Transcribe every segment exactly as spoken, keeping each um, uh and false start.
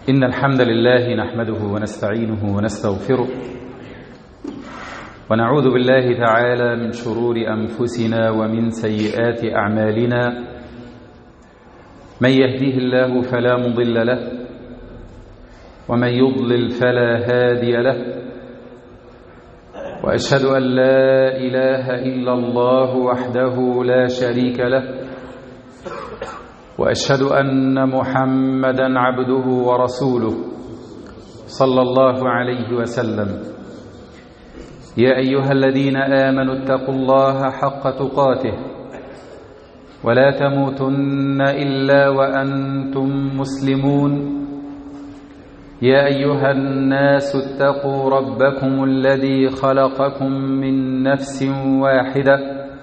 إن الحمد لله نحمده ونستعينه ونستغفره ونعوذ بالله تعالى من شرور أنفسنا ومن سيئات أعمالنا. من يهديه الله فلا مضل له ومن يضلل فلا هادي له، وأشهد أن لا إله إلا الله وحده لا شريك له، وأشهد أن محمدًا عبده ورسوله صلى الله عليه وسلم. يا أيها الذين آمنوا اتقوا الله حق تقاته ولا تموتن إلا وأنتم مسلمون. يا أيها الناس اتقوا ربكم الذي خلقكم من نفس واحدة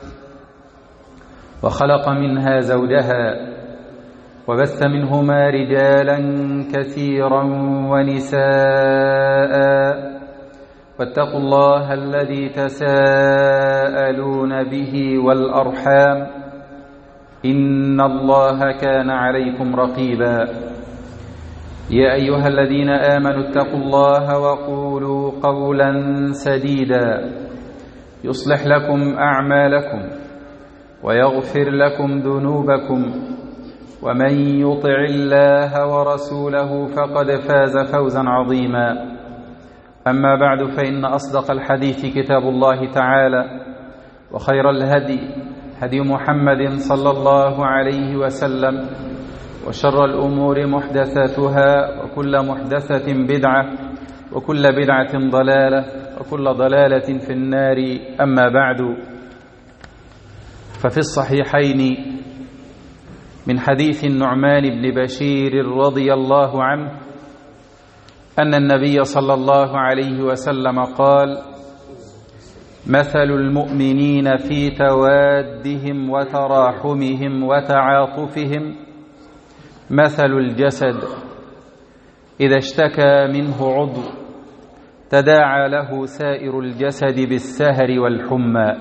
وخلق منها زوجها وبث منهما رجالا كثيرا ونساء، واتقوا الله الذي تساءلون به والأرحام إن الله كان عليكم رقيبا. يا أيها الذين آمنوا اتقوا الله وقولوا قولا سديدا يصلح لكم أعمالكم ويغفر لكم ذنوبكم، ومن يطع الله ورسوله فقد فاز فوزا عظيما. أما بعد، فإن أصدق الحديث كتاب الله تعالى، وخير الهدي هدي محمد صلى الله عليه وسلم، وشر الأمور محدثاتها، وكل محدثة بدعة، وكل بدعة ضلالة، وكل ضلالة في النار. أما بعد، ففي الصحيحين من حديث النعمان بن بشير رضي الله عنه أن النبي صلى الله عليه وسلم قال: مثل المؤمنين في توادهم وتراحمهم وتعاطفهم مثل الجسد إذا اشتكى منه عضو تداعى له سائر الجسد بالسهر والحمى.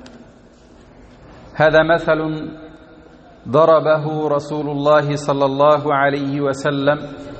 هذا مثل ضربه رسول الله صلى الله عليه وسلم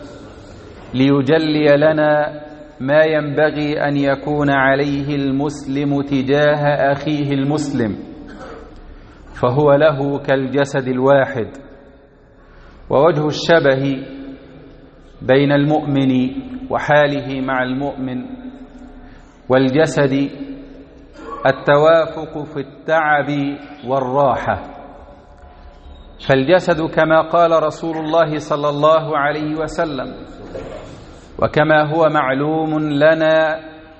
ليجلي لنا ما ينبغي أن يكون عليه المسلم تجاه أخيه المسلم، فهو له كالجسد الواحد. ووجه الشبه بين المؤمن وحاله مع المؤمن والجسد التوافق في التعب والراحة. فالجسد كما قال رسول الله صلى الله عليه وسلم، وكما هو معلوم لنا،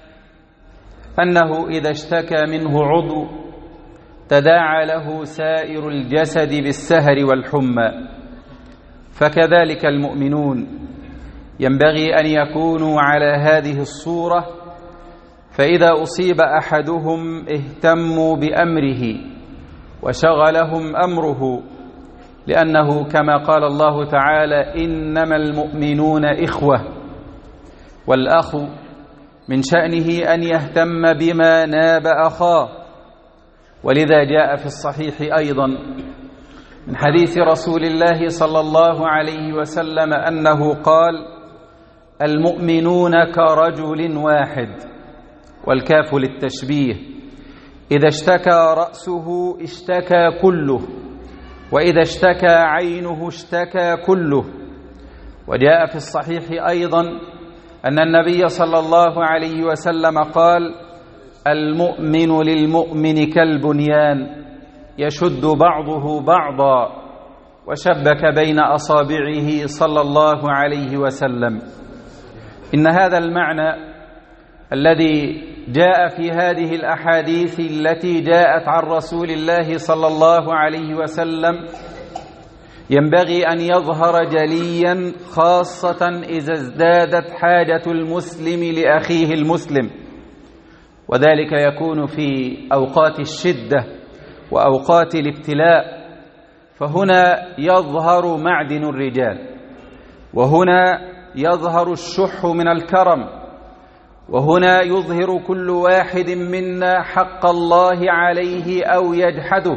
أنه إذا اشتكى منه عضو تداعى له سائر الجسد بالسهر والحمى. فكذلك المؤمنون ينبغي أن يكونوا على هذه الصورة، فإذا أصيب أحدهم اهتموا بأمره وشغلهم أمره، لأنه كما قال الله تعالى: إنما المؤمنون إخوة، والأخ من شأنه أن يهتم بما ناب أخاه. ولذا جاء في الصحيح أيضا من حديث رسول الله صلى الله عليه وسلم أنه قال: المؤمنون كرجل واحد، والكاف للتشبيه، إذا اشتكى رأسه اشتكى كله، وإذا اشتكى عينه اشتكى كله. وجاء في الصحيح أيضا أن النبي صلى الله عليه وسلم قال: المؤمن للمؤمن كالبنيان يشد بعضه بعضا، وشبك بين أصابعه صلى الله عليه وسلم. إن هذا المعنى الذي جاء في هذه الأحاديث التي جاءت عن رسول الله صلى الله عليه وسلم ينبغي أن يظهر جليا، خاصة إذا ازدادت حاجة المسلم لأخيه المسلم، وذلك يكون في أوقات الشدة وأوقات الابتلاء. فهنا يظهر معدن الرجال، وهنا يظهر الشح من الكرم، وهنا يظهر كل واحد منا حق الله عليه أو يجحده.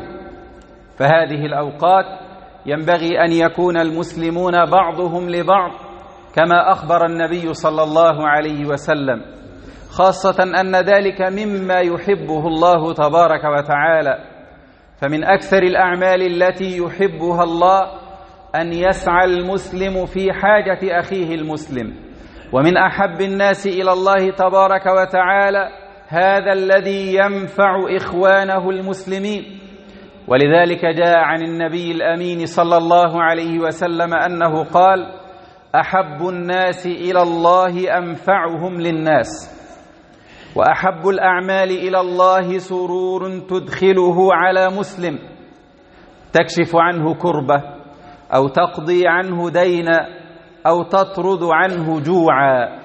فهذه الأوقات ينبغي أن يكون المسلمون بعضهم لبعض كما أخبر النبي صلى الله عليه وسلم، خاصة أن ذلك مما يحبه الله تبارك وتعالى. فمن أكثر الأعمال التي يحبها الله أن يسعى المسلم في حاجة أخيه المسلم، ومن أحب الناس إلى الله تبارك وتعالى هذا الذي ينفع إخوانه المسلمين. ولذلك جاء عن النبي الأمين صلى الله عليه وسلم أنه قال: أحب الناس إلى الله أنفعهم للناس، وأحب الأعمال إلى الله سرور تدخله على مسلم تكشف عنه كربة، أو تقضي عنه دينا، أو تطرد عنه جوعا.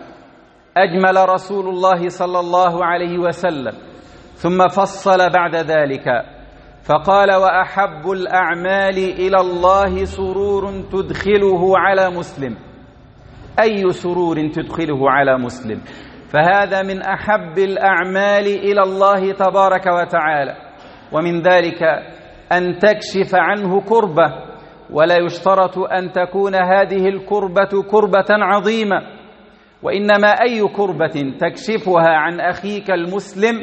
أجمل رسول الله صلى الله عليه وسلم ثم فصل بعد ذلك فقال: وأحب الأعمال إلى الله سرور تدخله على مسلم. أي سرور تدخله على مسلم؟ فهذا من أحب الأعمال إلى الله تبارك وتعالى. ومن ذلك أن تكشف عنه كربة، ولا يشترط أن تكون هذه الكربة كربة عظيمة، وإنما أي كربة تكشفها عن أخيك المسلم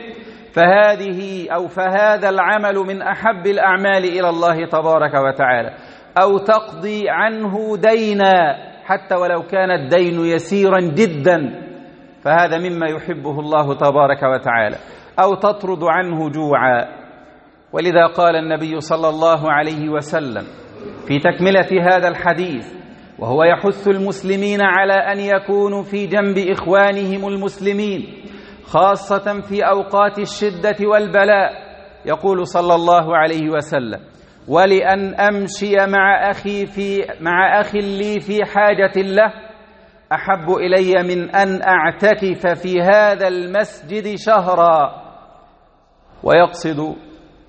فهذه أو فهذا العمل من أحب الأعمال إلى الله تبارك وتعالى. أو تقضي عنه دينا حتى ولو كان الدين يسيرا جدا، فهذا مما يحبه الله تبارك وتعالى. أو تطرد عنه جوعا. ولذا قال النبي صلى الله عليه وسلم في تكملة هذا الحديث وهو يحث المسلمين على أن يكونوا في جنب إخوانهم المسلمين خاصة في أوقات الشدة والبلاء، يقول صلى الله عليه وسلم: ولأن أمشي مع أخي في مع أخ لي في حاجة له أحب إلي من أن أعتكف في هذا المسجد شهرا. ويقصد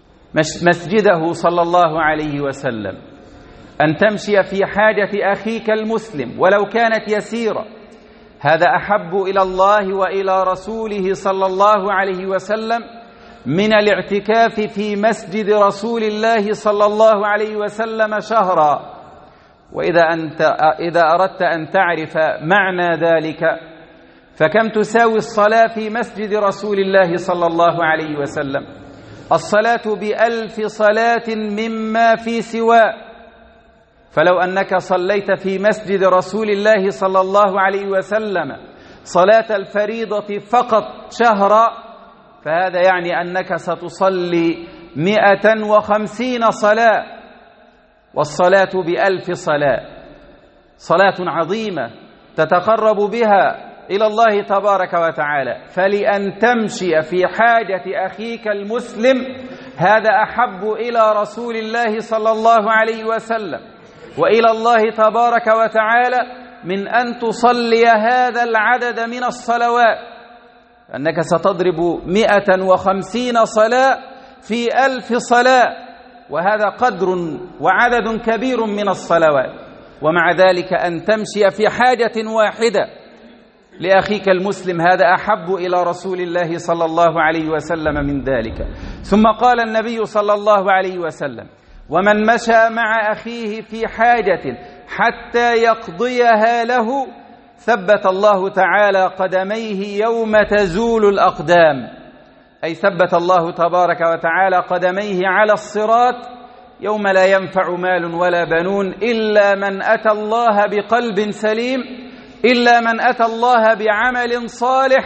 مسجده صلى الله عليه وسلم، أن تمشي في حاجة أخيك المسلم ولو كانت يسيرة، هذا أحب إلى الله وإلى رسوله صلى الله عليه وسلم من الاعتكاف في مسجد رسول الله صلى الله عليه وسلم شهرا. وإذا أنت إذا أردت أن تعرف معنى ذلك فكم تساوي الصلاة في مسجد رسول الله صلى الله عليه وسلم؟ الصلاة بألف صلاة مما في سواه. فلو أنك صليت في مسجد رسول الله صلى الله عليه وسلم صلاة الفريضة فقط شهرا، فهذا يعني أنك ستصلي مئة وخمسين صلاة، والصلاة بألف صلاة صلاة عظيمة تتقرب بها إلى الله تبارك وتعالى. فلأن تمشي في حاجة أخيك المسلم هذا أحب إلى رسول الله صلى الله عليه وسلم وإلى الله تبارك وتعالى من أن تصلي هذا العدد من الصلوات، أنك ستضرب مئة وخمسين صلاة في ألف صلاة، وهذا قدر وعدد كبير من الصلوات. ومع ذلك أن تمشي في حاجة واحدة لأخيك المسلم هذا أحب إلى رسول الله صلى الله عليه وسلم من ذلك. ثم قال النبي صلى الله عليه وسلم: ومن مشى مع أخيه في حاجة حتى يقضيها له ثبت الله تعالى قدميه يوم تزول الأقدام، أي ثبت الله تبارك وتعالى قدميه على الصراط يوم لا ينفع مال ولا بنون إلا من أتى الله بقلب سليم، إلا من أتى الله بعمل صالح.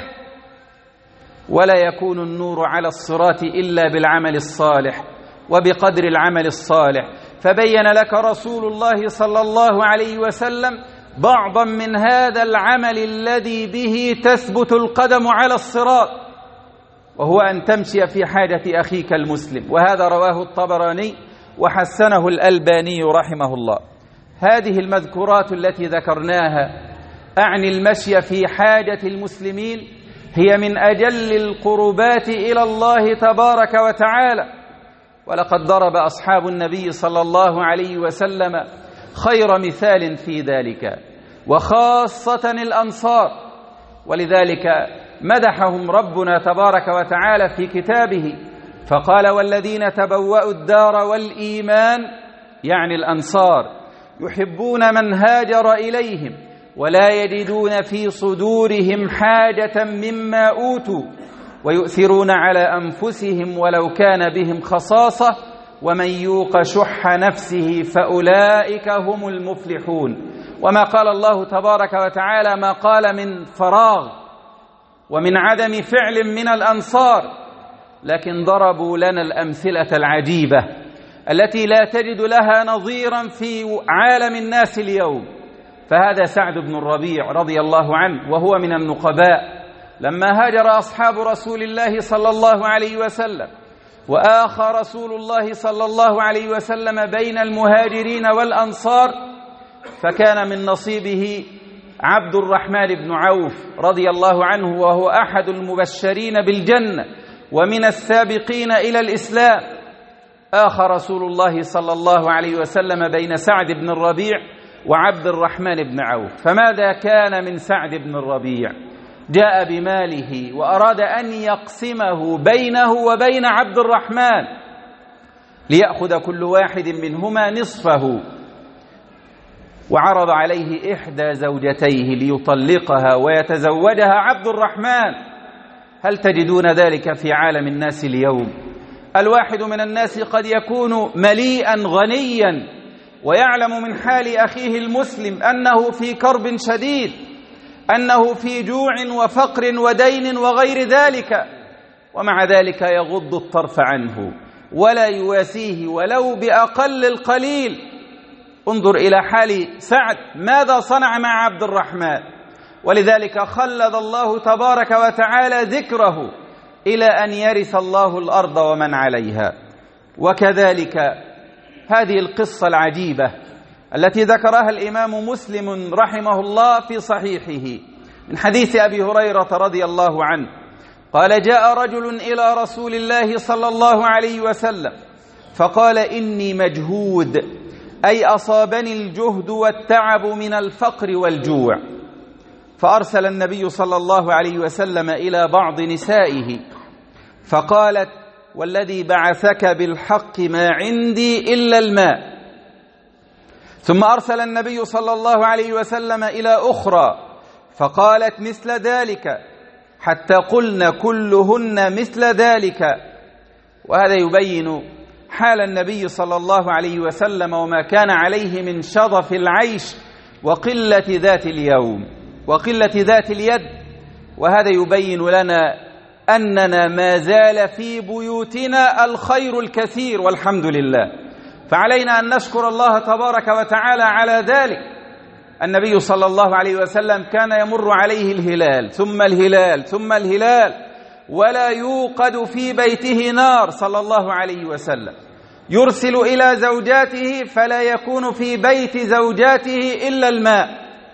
ولا يكون النور على الصراط إلا بالعمل الصالح وبقدر العمل الصالح. فبين لك رسول الله صلى الله عليه وسلم بعضا من هذا العمل الذي به تثبت القدم على الصراط، وهو أن تمشي في حاجة أخيك المسلم، وهذا رواه الطبراني وحسنه الألباني رحمه الله. هذه المذكورات التي ذكرناها أعني المشي في حاجة المسلمين هي من أجل القربات إلى الله تبارك وتعالى. ولقد ضرب أصحاب النبي صلى الله عليه وسلم خير مثال في ذلك، وخاصة الأنصار، ولذلك مدحهم ربنا تبارك وتعالى في كتابه فقال: والذين تبوأوا الدار والإيمان، يعني الأنصار، يحبون من هاجر إليهم ولا يجدون في صدورهم حاجة مما أوتوا ويؤثرون على أنفسهم ولو كان بهم خصاصة ومن يوق شح نفسه فأولئك هم المفلحون. وما قال الله تبارك وتعالى ما قال من فراغ ومن عدم فعل من الأنصار، لكن ضربوا لنا الأمثلة العجيبة التي لا تجد لها نظيرا في عالم الناس اليوم. فهذا سعد بن الربيع رضي الله عنه وهو من النقباء، لما هاجر أصحاب رسول الله صلى الله عليه وسلم وآخى رسول الله صلى الله عليه وسلم بين المهاجرين والأنصار، فكان من نصيبه عبد الرحمن بن عوف رضي الله عنه، وهو أحد المبشرين بالجنة ومن السابقين إلى الإسلام. آخى رسول الله صلى الله عليه وسلم بين سعد بن الربيع وعبد الرحمن بن عوف. فماذا كان من سعد بن الربيع؟ جاء بماله وأراد أن يقسمه بينه وبين عبد الرحمن ليأخذ كل واحد منهما نصفه، وعرض عليه إحدى زوجتيه ليطلقها ويتزوجها عبد الرحمن. هل تجدون ذلك في عالم الناس اليوم؟ الواحد من الناس قد يكون مليئا غنيا ويعلم من حال أخيه المسلم أنه في كرب شديد، أنه في جوع وفقر ودين وغير ذلك، ومع ذلك يغض الطرف عنه ولا يواسيه ولو بأقل القليل. انظر إلى حال سعد ماذا صنع مع عبد الرحمن، ولذلك خلد الله تبارك وتعالى ذكره إلى أن يرث الله الأرض ومن عليها. وكذلك هذه القصة العجيبة التي ذكرها الإمام مسلم رحمه الله في صحيحه من حديث أبي هريرة رضي الله عنه قال: جاء رجل إلى رسول الله صلى الله عليه وسلم فقال: إني مجهود، أي أصابني الجهد والتعب من الفقر والجوع. فأرسل النبي صلى الله عليه وسلم إلى بعض نسائه فقالت: والذي بعثك بالحق ما عندي إلا الماء. ثم أرسل النبي صلى الله عليه وسلم إلى أخرى فقالت مثل ذلك، حتى قلن كلهن مثل ذلك. وهذا يبين حال النبي صلى الله عليه وسلم وما كان عليه من شظف العيش وقلة ذات اليوم وقلة ذات اليد. وهذا يبين لنا أننا ما زال في بيوتنا الخير الكثير والحمد لله، فعلينا أن نشكر الله تبارك وتعالى على ذلك. النبي صلى الله عليه وسلم كان يمر عليه الهلال ثم الهلال ثم الهلال ولا يوقد في بيته نار صلى الله عليه وسلم، يرسل إلى زوجاته فلا يكون في بيت زوجاته إلا الماء.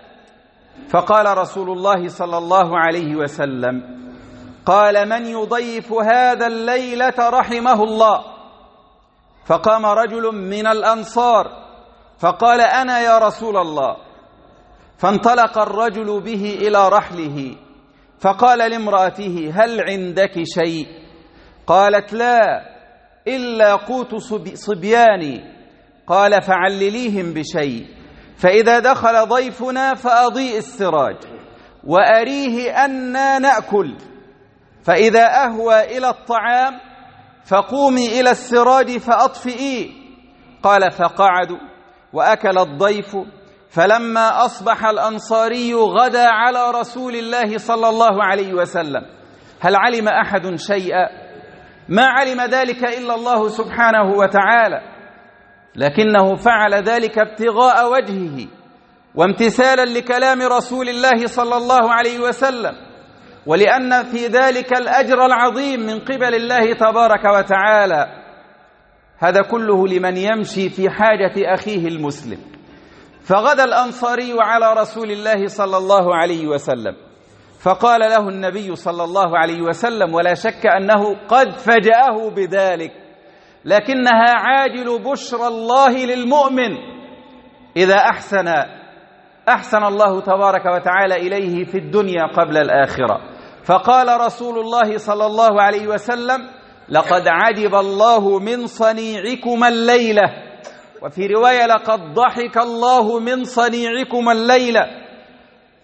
فقال رسول الله صلى الله عليه وسلم: قال: من يضيف هذا الليلة رحمه الله. فقام رجل من الأنصار فقال: أنا يا رسول الله. فانطلق الرجل به إلى رحله فقال لامرأته: هل عندك شيء؟ قالت: لا، إلا قوت صبياني. قال: فعلليهم بشيء، فإذا دخل ضيفنا فأضيء السراج وأريه أنا نأكل، فإذا أهوى إلى الطعام فقومي إلى السراج فأطفئيه. قال: فقعدوا وأكل الضيف. فلما أصبح الأنصاري غدا على رسول الله صلى الله عليه وسلم. هل علم أحد شيئا؟ ما علم ذلك إلا الله سبحانه وتعالى، لكنه فعل ذلك ابتغاء وجهه وامتثالا لكلام رسول الله صلى الله عليه وسلم، ولأن في ذلك الأجر العظيم من قبل الله تبارك وتعالى. هذا كله لمن يمشي في حاجة أخيه المسلم. فغدا الأنصاري على رسول الله صلى الله عليه وسلم فقال له النبي صلى الله عليه وسلم، ولا شك أنه قد فجأه بذلك، لكنها عاجل بشرى الله للمؤمن إذا أحسن أحسن الله تبارك وتعالى إليه في الدنيا قبل الآخرة. فقال رسول الله صلى الله عليه وسلم: لقد عجب الله من صنيعكما الليلة. وفي رواية: لقد ضحك الله من صنيعكما الليلة.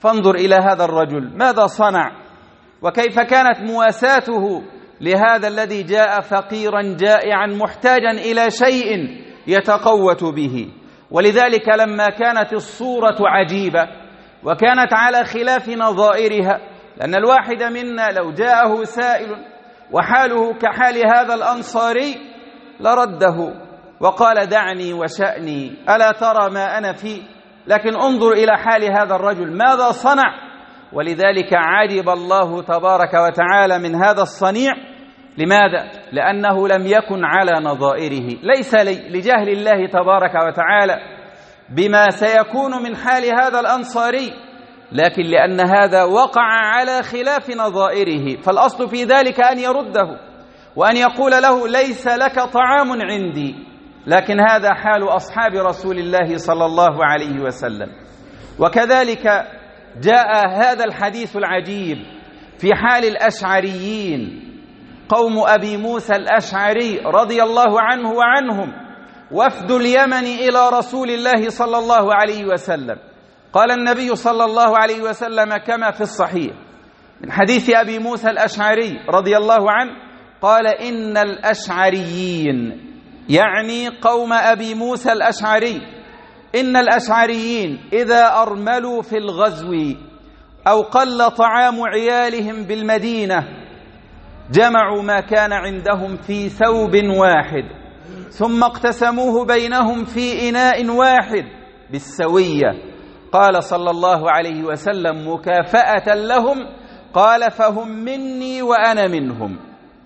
فانظر إلى هذا الرجل ماذا صنع، وكيف كانت مواساته لهذا الذي جاء فقيرا جائعا محتاجا إلى شيء يتقوت به. ولذلك لما كانت الصورة عجيبة وكانت على خلاف نظائرها، لأن الواحد منا لو جاءه سائل وحاله كحال هذا الأنصاري لرده وقال دعني وشأني، ألا ترى ما أنا فيه؟ لكن انظر إلى حال هذا الرجل ماذا صنع. ولذلك عجب الله تبارك وتعالى من هذا الصنيع. لماذا؟ لأنه لم يكن على نظائره، ليس لجهل الله تبارك وتعالى بما سيكون من حال هذا الأنصاري، لكن لأن هذا وقع على خلاف نظائره، فالأصل في ذلك أن يرده وأن يقول له ليس لك طعام عندي. لكن هذا حال أصحاب رسول الله صلى الله عليه وسلم. وكذلك جاء هذا الحديث العجيب في حال الأشعريين، قوم أبي موسى الأشعري رضي الله عنه وعنهم، وفد اليمن إلى رسول الله صلى الله عليه وسلم. قال النبي صلى الله عليه وسلم كما في الصحيح من حديث أبي موسى الأشعري رضي الله عنه، قال إن الأشعريين، يعني قوم أبي موسى الأشعري، إن الأشعريين إذا أرملوا في الغزو أو قل طعام عيالهم بالمدينة جمعوا ما كان عندهم في ثوب واحد ثم اقتسموه بينهم في إناء واحد بالسوية. قال صلى الله عليه وسلم مكافأة لهم، قال فهم مني وأنا منهم.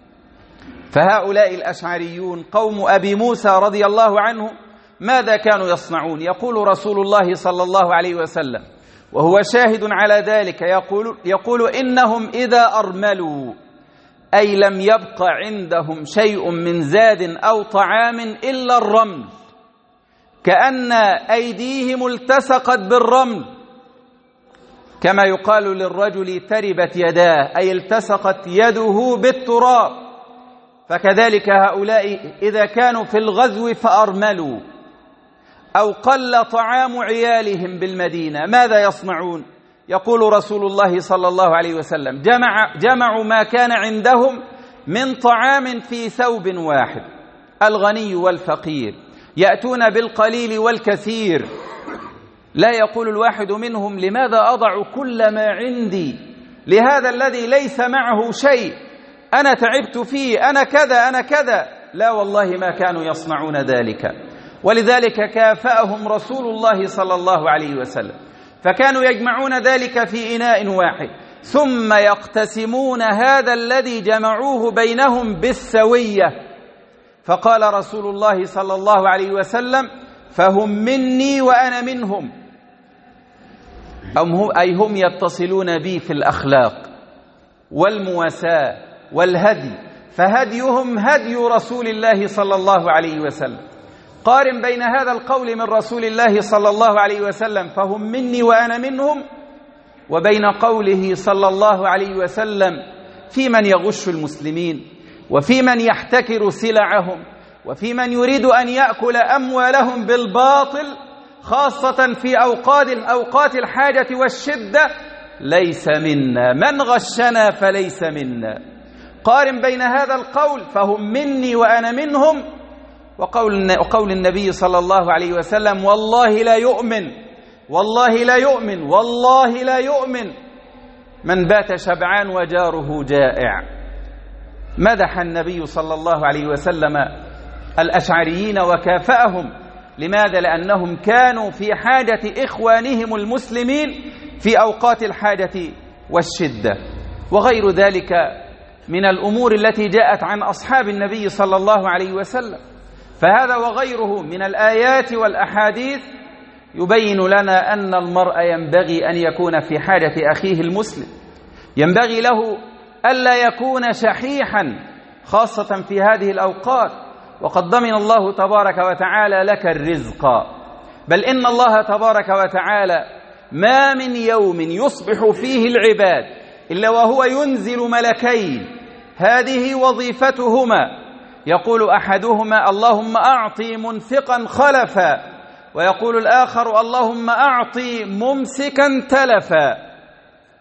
فهؤلاء الأشعريون قوم أبي موسى رضي الله عنه ماذا كانوا يصنعون؟ يقول رسول الله صلى الله عليه وسلم وهو شاهد على ذلك، يقول, يقول إنهم إذا أرملوا، أي لم يبق عندهم شيء من زاد أو طعام إلا الرمل، كأن أيديهم التصقت بالرمل، كما يقال للرجل تربت يداه، أي التصقت يده بالتراب. فكذلك هؤلاء إذا كانوا في الغزو فأرملوا أو قل طعام عيالهم بالمدينة ماذا يصنعون؟ يقول رسول الله صلى الله عليه وسلم جمع جمعوا ما كان عندهم من طعام في ثوب واحد، الغني والفقير يأتون بالقليل والكثير. لا يقول الواحد منهم لماذا أضع كل ما عندي لهذا الذي ليس معه شيء، أنا تعبت فيه، أنا كذا أنا كذا. لا والله ما كانوا يصنعون ذلك. ولذلك كافأهم رسول الله صلى الله عليه وسلم، فكانوا يجمعون ذلك في إناء واحد ثم يقتسمون هذا الذي جمعوه بينهم بالسوية. فقال رسول الله صلى الله عليه وسلم فهم مني وأنا منهم، أي هم يتصلون بي في الأخلاق والمواساة والهدي، فهديهم هدي رسول الله صلى الله عليه وسلم. قارن بين هذا القول من رسول الله صلى الله عليه وسلم فهم مني وأنا منهم، وبين قوله صلى الله عليه وسلم في من يغش المسلمين، وفي من يحتكر سلعهم، وفي من يريد أن يأكل أموالهم بالباطل، خاصة في أوقات أوقات الحاجة والشدة، ليس منا، من غشنا فليس منا. قارن بين هذا القول فهم مني وأنا منهم وقول وقول النبي صلى الله عليه وسلم والله لا يؤمن والله لا يؤمن والله لا يؤمن من بات شبعان وجاره جائع. مدح النبي صلى الله عليه وسلم الأشعريين وكافأهم. لماذا؟ لأنهم كانوا في حاجة إخوانهم المسلمين في أوقات الحاجة والشدة. وغير ذلك من الأمور التي جاءت عن أصحاب النبي صلى الله عليه وسلم، فهذا وغيره من الآيات والأحاديث يبين لنا أن المرء ينبغي أن يكون في حاجة أخيه المسلم، ينبغي له ألا يكون شحيحا خاصة في هذه الأوقات، وقد ضمن الله تبارك وتعالى لك الرزق. بل إن الله تبارك وتعالى ما من يوم يصبح فيه العباد إلا وهو ينزل ملكين، هذه وظيفتهما، يقول أحدهما اللهم أعطي منفقا خلفا، ويقول الآخر اللهم أعطي ممسكا تلفا.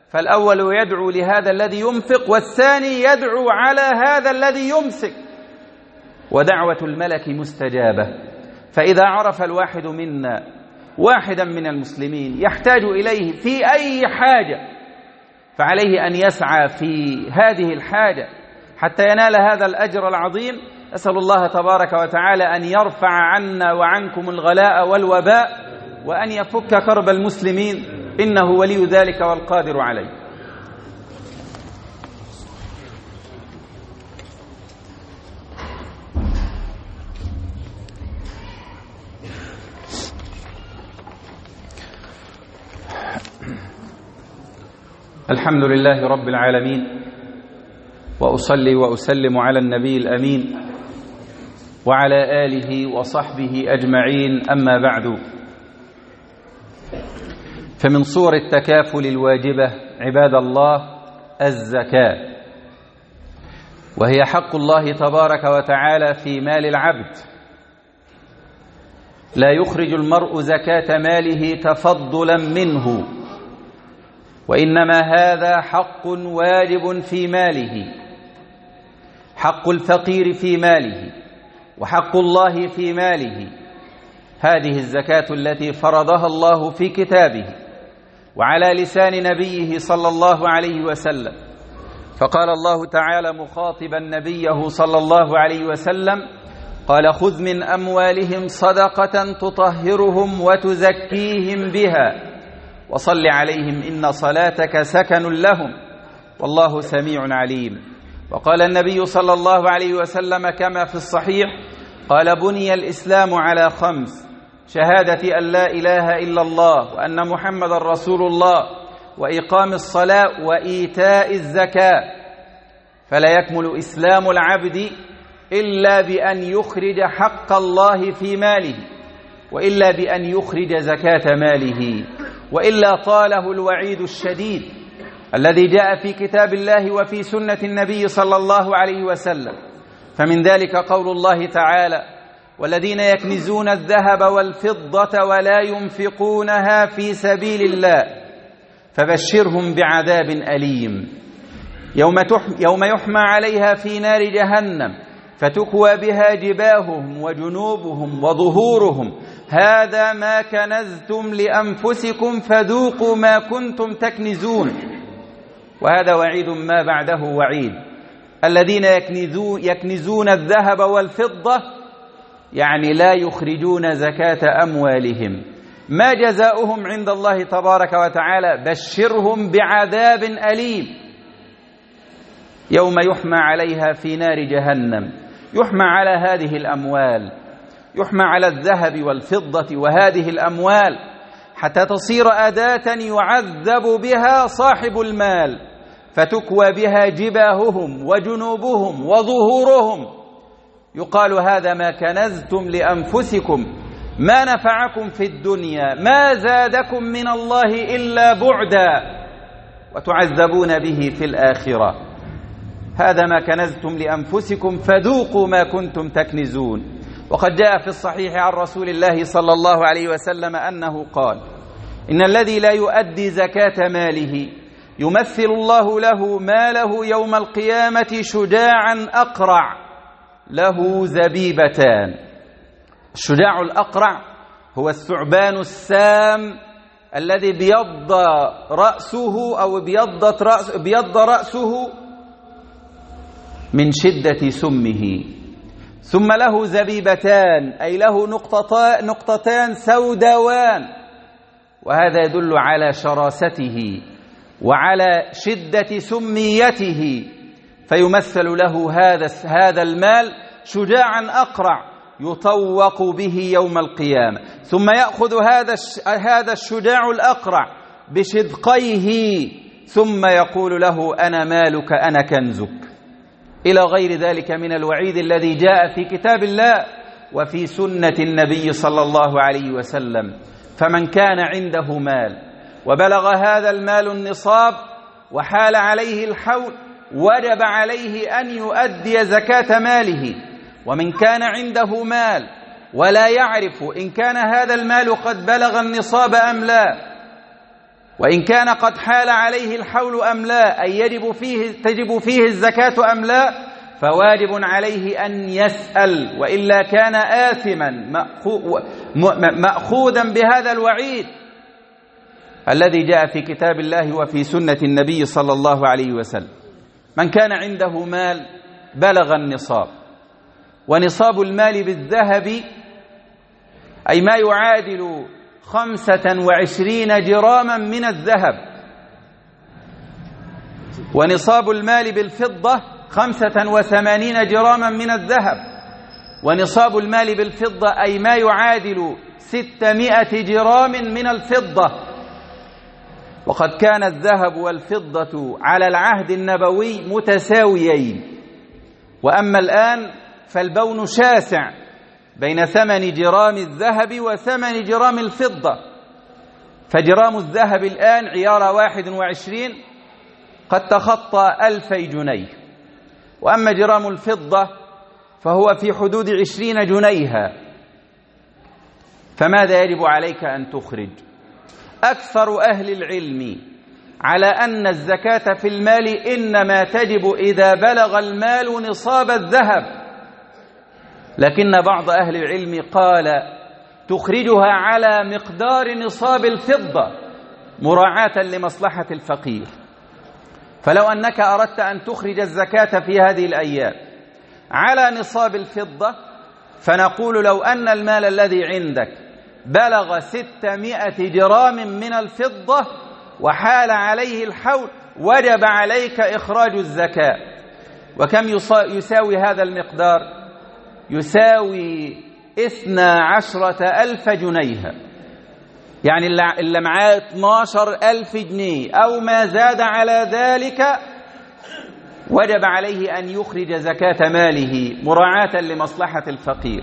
فالأول يدعو لهذا الذي ينفق، والثاني يدعو على هذا الذي يمسك، ودعوة الملك مستجابة. فإذا عرف الواحد منا واحدا من المسلمين يحتاج إليه في أي حاجة، فعليه أن يسعى في هذه الحاجة حتى ينال هذا الأجر العظيم. أسأل الله تبارك وتعالى أن يرفع عنا وعنكم الغلاء والوباء، وأن يفك كرب المسلمين، إنه ولي ذلك والقادر عليه. الحمد لله رب العالمين، وأصلي وأسلم على النبي الأمين وعلى آله وصحبه أجمعين، أما بعد. فمن صور التكافل الواجبة عباد الله الزكاة، وهي حق الله تبارك وتعالى في مال العبد. لا يخرج المرء زكاة ماله تفضلا منه، وإنما هذا حق واجب في ماله، حق الفقير في ماله وحق الله في ماله. هذه الزكاة التي فرضها الله في كتابه وعلى لسان نبيه صلى الله عليه وسلم. فقال الله تعالى مخاطبا نبيه صلى الله عليه وسلم، قال: خذ من أموالهم صدقة تطهرهم وتزكيهم بها وصل عليهم إن صلاتك سكن لهم والله سميع عليم. وقال النبي صلى الله عليه وسلم كما في الصحيح، قال: بني الإسلام على خمس: شهادة أن لا إله إلا الله وأن محمد رسول الله، وإقام الصلاة، وإيتاء الزكاة. فلا يكمل إسلام العبد إلا بأن يخرج حق الله في ماله، وإلا بأن يخرج زكاة ماله، وإلا طاله الوعيد الشديد الذي جاء في كتاب الله وفي سنة النبي صلى الله عليه وسلم. فمن ذلك قول الله تعالى: والذين يكنزون الذهب والفضة ولا ينفقونها في سبيل الله فبشرهم بعذاب أليم يوم, يوم يحمى عليها في نار جهنم فتكوى بها جباههم وجنوبهم وظهورهم هذا ما كنزتم لأنفسكم فذوقوا ما كنتم تكنزون. وهذا وعيد ما بعده وعيد. الذين يكنزون الذهب والفضة يعني لا يخرجون زكاة أموالهم، ما جزاؤهم عند الله تبارك وتعالى؟ بشرهم بعذاب أليم يوم يحمى عليها في نار جهنم. يحمى على هذه الأموال، يحمى على الذهب والفضة وهذه الأموال حتى تصير أداة يعذب بها صاحب المال، فتكوى بها جباههم وجنوبهم وظهورهم. يقال: هذا ما كنزتم لأنفسكم ما نفعكم في الدنيا ما زادكم من الله إلا بعدا وتعذبون به في الآخرة. هذا ما كنزتم لأنفسكم فذوقوا ما كنتم تكنزون. وقد جاء في الصحيح عن رسول الله صلى الله عليه وسلم أنه قال: إن الذي لا يؤدي زكاة ماله يمثل الله له ماله يوم القيامة شجاعا أقرع له زبيبتان. الشجاع الأقرع هو الثعبان السام الذي بيض رأسه أو بيضت رأس بيض رأسه من شدة سمه، ثم له زبيبتان أي له نقطتان, نقطتان سوداوان، وهذا يدل على شراسته وعلى شدة سميته. فيمثل له هذا هذا المال شجاعا أقرع يطوق به يوم القيامة، ثم يأخذ هذا هذا الشجاع الأقرع بشدقيه ثم يقول له: أنا مالك أنا كنزك، إلى غير ذلك من الوعيد الذي جاء في كتاب الله وفي سنة النبي صلى الله عليه وسلم. فمن كان عنده مال وبلغ هذا المال النصاب وحال عليه الحول وجب عليه أن يؤدي زكاة ماله. ومن كان عنده مال ولا يعرف إن كان هذا المال قد بلغ النصاب أم لا، وإن كان قد حال عليه الحول أم لا، أي يجب فيه تجب فيه الزكاة أم لا، فواجب عليه أن يسأل، وإلا كان آثما مأخوذا بهذا الوعيد الذي جاء في كتاب الله وفي سنة النبي صلى الله عليه وسلم. من كان عنده مال بلغ النصاب، ونصاب المال بالذهب أي ما يعادل خمسة وعشرين جراما من الذهب، ونصاب المال بالفضة خمسة وثمانين جراما من الذهب، ونصاب المال بالفضة أي ما يعادل ستمائة جرام من الفضة. وقد كان الذهب والفضة على العهد النبوي متساويين، وأما الآن فالبون شاسع بين ثمن جرام الذهب وثمن جرام الفضة، فجرام الذهب الآن عيار واحد وعشرين قد تخطى ألفي جنيه، وأما جرام الفضة فهو في حدود عشرين جنيها. فماذا يجب عليك أن تخرج؟ أكثر أهل العلم على أن الزكاة في المال إنما تجب إذا بلغ المال نصاب الذهب، لكن بعض أهل العلم قال تخرجها على مقدار نصاب الفضة مراعاة لمصلحة الفقير. فلو أنك أردت أن تخرج الزكاة في هذه الأيام على نصاب الفضة، فنقول لو أن المال الذي عندك بلغ ستمائة جرام من الفضة وحال عليه الحول وجب عليك إخراج الزكاة. وكم يساوي هذا المقدار؟ يساوي اثنا عشرة ألف جنيها، يعني اللي معاه اثنا عشر ألف جنيه أو ما زاد على ذلك وجب عليه أن يخرج زكاة ماله مراعاة لمصلحة الفقير.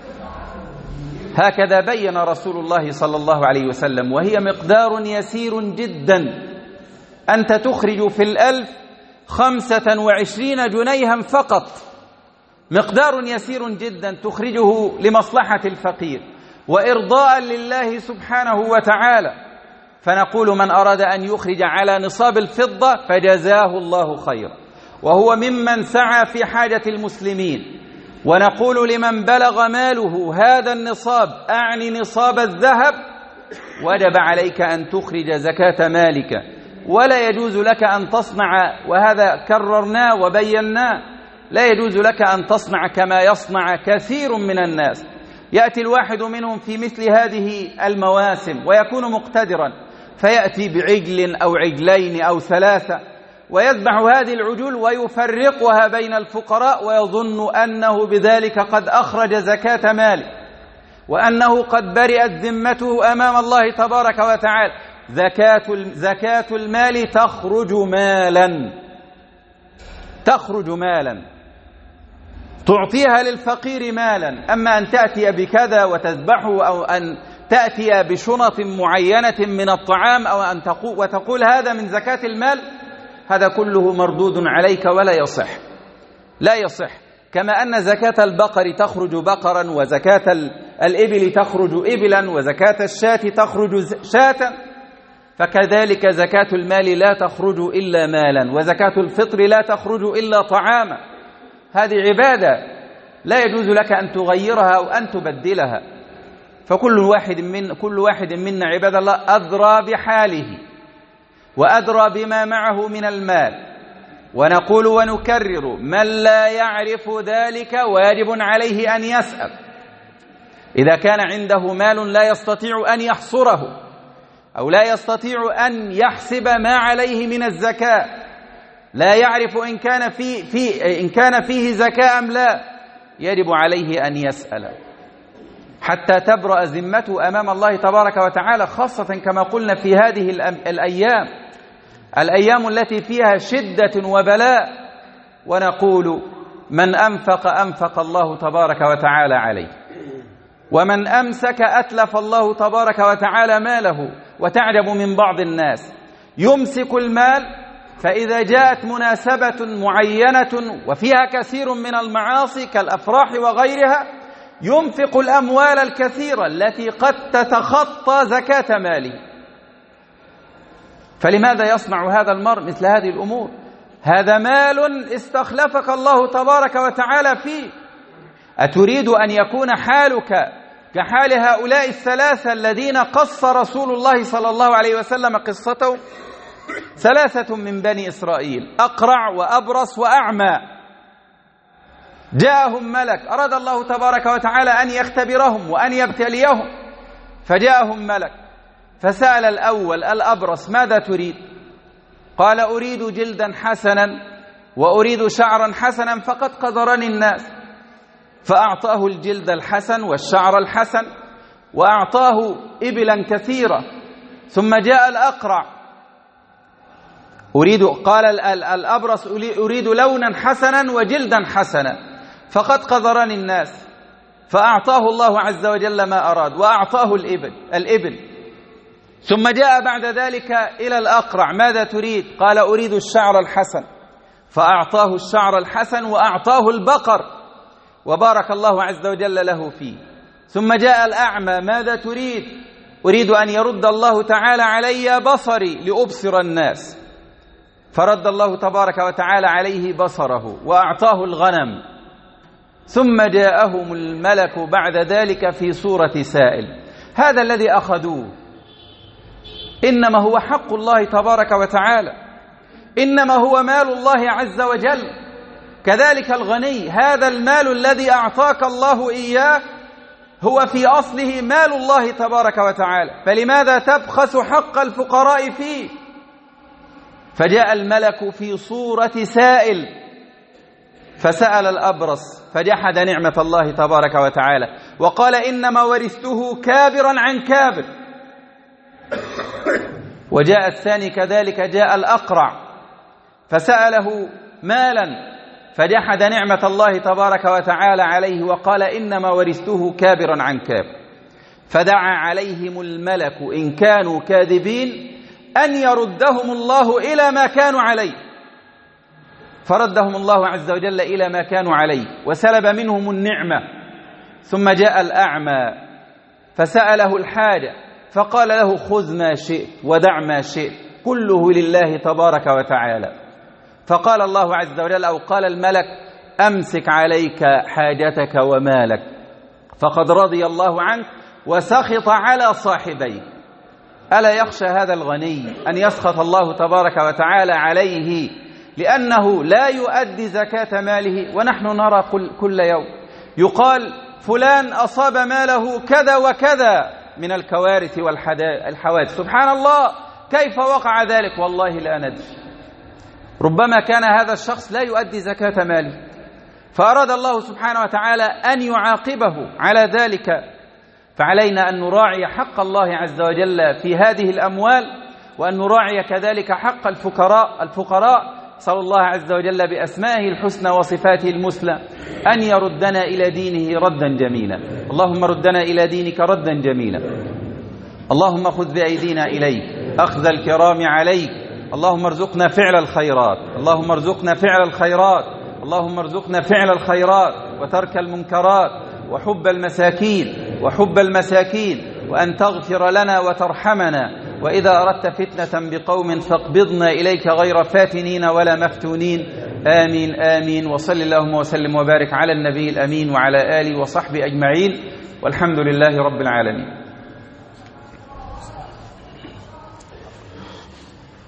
هكذا بين رسول الله صلى الله عليه وسلم، وهي مقدار يسير جدا. أنت تخرج في الألف خمسة وعشرين جنيها فقط، مقدار يسير جدا تخرجه لمصلحة الفقير وإرضاء لله سبحانه وتعالى. فنقول من أراد أن يخرج على نصاب الفضة فجزاه الله خيرا، وهو ممن سعى في حاجة المسلمين. ونقول لمن بلغ ماله هذا النصاب، أعني نصاب الذهب، وجب عليك أن تخرج زكاة مالك، ولا يجوز لك أن تصنع، وهذا كررناه وبيناه، لا يجوز لك أن تصنع كما يصنع كثير من الناس. يأتي الواحد منهم في مثل هذه المواسم ويكون مقتدرا، فيأتي بعجل أو عجلين أو ثلاثة ويذبح هذه العجول ويفرقها بين الفقراء، ويظن أنه بذلك قد أخرج زكاة ماله، وأنه قد برئت ذمته أمام الله تبارك وتعالى. زكاة زكاة المال تخرج مالا، تخرج مالا تعطيها للفقير مالا. أما أن تأتي بكذا وتذبحه، أو أن تأتي بشنط معينة من الطعام، أو أن تقول وتقول هذا من زكاة المال، هذا كله مردود عليك ولا يصح، لا يصح. كما أن زكاة البقر تخرج بقرا، وزكاة الإبل تخرج إبلا، وزكاة الشاة تخرج شاة، فكذلك زكاة المال لا تخرج إلا مالا، وزكاة الفطر لا تخرج إلا طعاما. هذه عبادة لا يجوز لك أن تغيرها أو أن تبدلها. فكل واحد من كل واحد منا عباد الله أدرى بحاله وأدرى بما معه من المال. ونقول ونكرر: من لا يعرف ذلك واجب عليه أن يسأل. إذا كان عنده مال لا يستطيع أن يحصره، أو لا يستطيع أن يحسب ما عليه من الزكاة، لا يعرف إن كان في في إن كان فيه زكاة أم لا، يجب عليه أن يسأل حتى تبرأ ذمته أمام الله تبارك وتعالى، خاصة كما قلنا في هذه الأيام الأيام التي فيها شدة وبلاء. ونقول: من أنفق أنفق الله تبارك وتعالى عليه، ومن أمسك أتلف الله تبارك وتعالى ماله. وتعجب من بعض الناس: يمسك المال، فإذا جاءت مناسبة معينة وفيها كثير من المعاصي كالأفراح وغيرها ينفق الأموال الكثيرة التي قد تتخطى زكاة ماله. فلماذا يصنع هذا المرء مثل هذه الأمور؟ هذا مال استخلفك الله تبارك وتعالى فيه. أتريد أن يكون حالك كحال هؤلاء الثلاثة الذين قص رسول الله صلى الله عليه وسلم قصتهم؟ ثلاثة من بني إسرائيل، أقرع وأبرص وأعمى، جاءهم ملك، أراد الله تبارك وتعالى أن يختبرهم وأن يبتليهم، فجاءهم ملك فسأل الأول الأبرص: ماذا تريد؟ قال: أريد جلدا حسنا وأريد شعرا حسنا فقد قدرني الناس. فأعطاه الجلد الحسن والشعر الحسن وأعطاه إبلا كثيرة. ثم جاء الأقرع أريد قال الأبرص: أريد لونا حسنا وجلدا حسنا فقد قدرني الناس. فأعطاه الله عز وجل ما أراد وأعطاه الإبل الإبل ثم جاء بعد ذلك إلى الأقرع: ماذا تريد؟ قال: أريد الشعر الحسن. فأعطاه الشعر الحسن وأعطاه البقر وبارك الله عز وجل له فيه. ثم جاء الأعمى: ماذا تريد؟ أريد أن يرد الله تعالى علي بصري لأبصر الناس. فرد الله تبارك وتعالى عليه بصره وأعطاه الغنم. ثم جاءهم الملك بعد ذلك في صورة سائل. هذا الذي أخذوه إنما هو حق الله تبارك وتعالى، إنما هو مال الله عز وجل. كذلك الغني، هذا المال الذي أعطاك الله إياه هو في أصله مال الله تبارك وتعالى، فلماذا تبخس حق الفقراء فيه؟ فجاء الملك في صورة سائل فسأل الأبرص فجحد نعمة الله تبارك وتعالى وقال: إنما ورثته كابرا عن كابر. وجاء الثاني كذلك، جاء الأقرع فسأله مالا فجحد نعمة الله تبارك وتعالى عليه وقال: إنما ورثته كابرا عن كابر. فدعا عليهم الملك إن كانوا كاذبين أن يردهم الله إلى ما كانوا عليه، فردهم الله عز وجل إلى ما كانوا عليه وسلب منهم النعمة. ثم جاء الأعمى فسأله الحاجة فقال له: خذ ما شئت ودع ما شئت، كله لله تبارك وتعالى. فقال الله عز وجل أو قال الملك: أمسك عليك حاجتك ومالك، فقد رضي الله عنك وسخط على صاحبيه. ألا يخشى هذا الغني أن يسخط الله تبارك وتعالى عليه لأنه لا يؤدي زكاة ماله؟ ونحن نرى كل يوم يقال فلان أصاب ماله كذا وكذا من الكوارث والحوادث. سبحان الله، كيف وقع ذلك؟ والله لا ندري. ربما كان هذا الشخص لا يؤدي زكاة ماله فأراد الله سبحانه وتعالى أن يعاقبه على ذلك. فعلينا أن نراعي حق الله عز وجل في هذه الأموال، وأن نراعي كذلك حق الفقراء الفقراء صلى الله عز وجل بأسمائه الحسنى وصفاته المثلى أن يردنا إلى دينه ردا جميلا. اللهم ردنا إلى دينك ردا جميلا. اللهم خذ بأيدينا إليك أخذ الكرام عليك. اللهم ارزقنا فعل الخيرات، اللهم ارزقنا فعل الخيرات، اللهم ارزقنا فعل الخيرات وترك المنكرات وحب المساكين وحب المساكين، وأن تغفر لنا وترحمنا، وإذا أردت فتنة بقوم فاقبضنا إليك غير فاتنين ولا مفتونين. آمين آمين. وصل اللهم وسلم وبارك على النبي الأمين وعلى آله وصحبه أجمعين، والحمد لله رب العالمين.